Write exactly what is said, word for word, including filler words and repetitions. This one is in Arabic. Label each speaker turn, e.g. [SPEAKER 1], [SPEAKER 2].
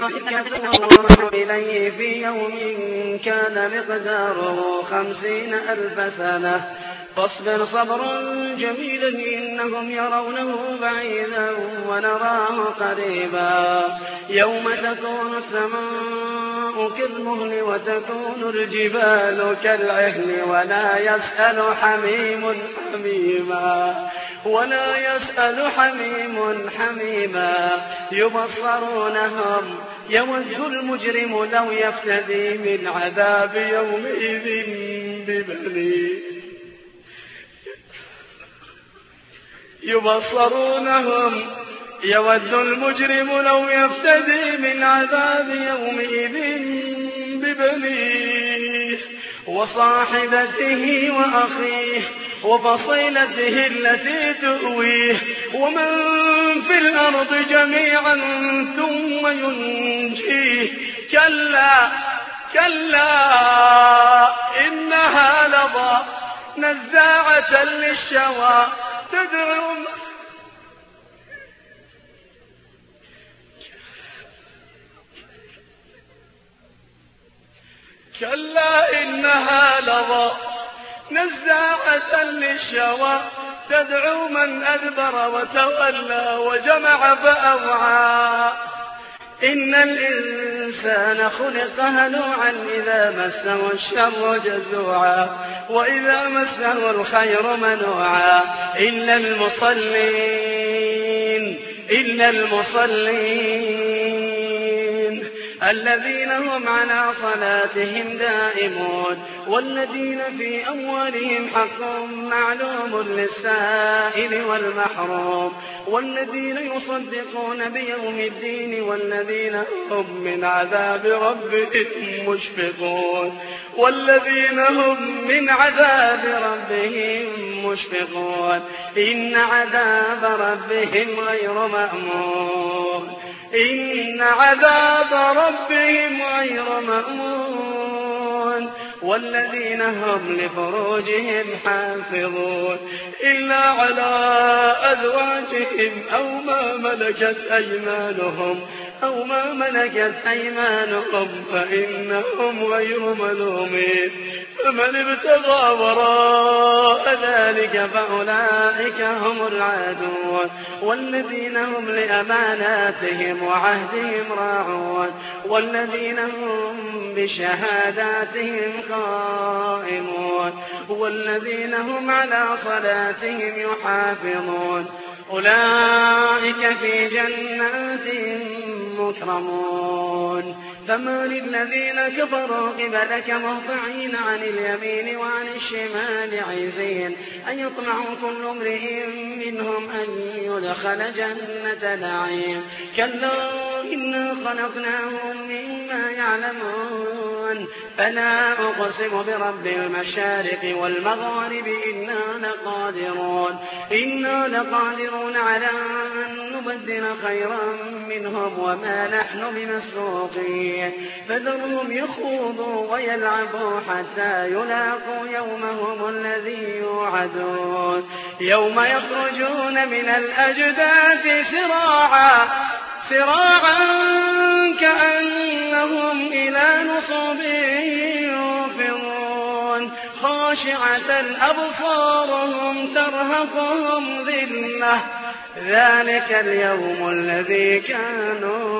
[SPEAKER 1] يرجعون إليه في يوم كان مقداره خمسين ألف سنة فاصبر صبرا جميلا إنهم يرونه بعيدا ونراه قريبا يوم تكون السماء كالمهل وتكون الجبال كالعهن ولا يسأل حميم حميما ولا يسأل حميم حميما يبصرونهم يود المجرم لو يفتدي من عذاب يومئذ ببنيه يبصرونهم يود المجرم لو يفتدي من عذاب يومئذ ببنيه وصاحبته وأخيه وفصيلته التي تؤويه ومن في الأرض جميعا ثم ينجيه كلا كلا إنها لظى نزاعة للشوى تدعو كلا إنها لظى نزاعة للشوى تدعو من أدبر وتولى وجمع فأوعى إن الإنسان خلق هلوعا إذا مسه الشر جزوعا وإذا مسه الخير منوعا إلا المصلين إلا المصلين الذين هم على صلاتهم دائمون والذين في أموالهم حق معلوم للسائل والمحروم والذين يصدقون بيوم الدين والذين هم من عذاب ربهم مشفقون والذين هم من عذاب ربهم مشفقون إن عذاب ربهم غير مأمون إن عذاب ربهم غير مأمون والذين هم لفروجهم حافظون إلا على أزواجهم أو ما ملكت أيمانهم أو ما ملكت أيمانهم فإنهم غير ملومين فمن ابتغى وراء ذلك فأولئك هم العادون والذين هم لأماناتهم وعهدهم راعون والذين هم بشهاداتهم قائمون والذين هم على صلاتهم يحافظون أولئك في جنات مكرمون فما للذين كفروا قبلك مهطعين عن اليمين وعن الشمال عزين أن يطمعوا كل امرئ منهم أن يدخل جنة نعيم كلا إنا خلقناهم مما يعلمون فلا أقسم برب المشارق والمغارب إنا لقادرون إنا لقادرون على أن نبدل خيرا منهم وما نحن بمسبوقين فذرهم يخوضوا ويلعبوا حتى يلاقوا يومهم الذي يوعدون يوم يخرجون من الأجداث سراعا سراعا كأنهم إلى نصب يوفضون خاشعة أبصارهم ترهقهم ذلة ذلك اليوم الذي كانوا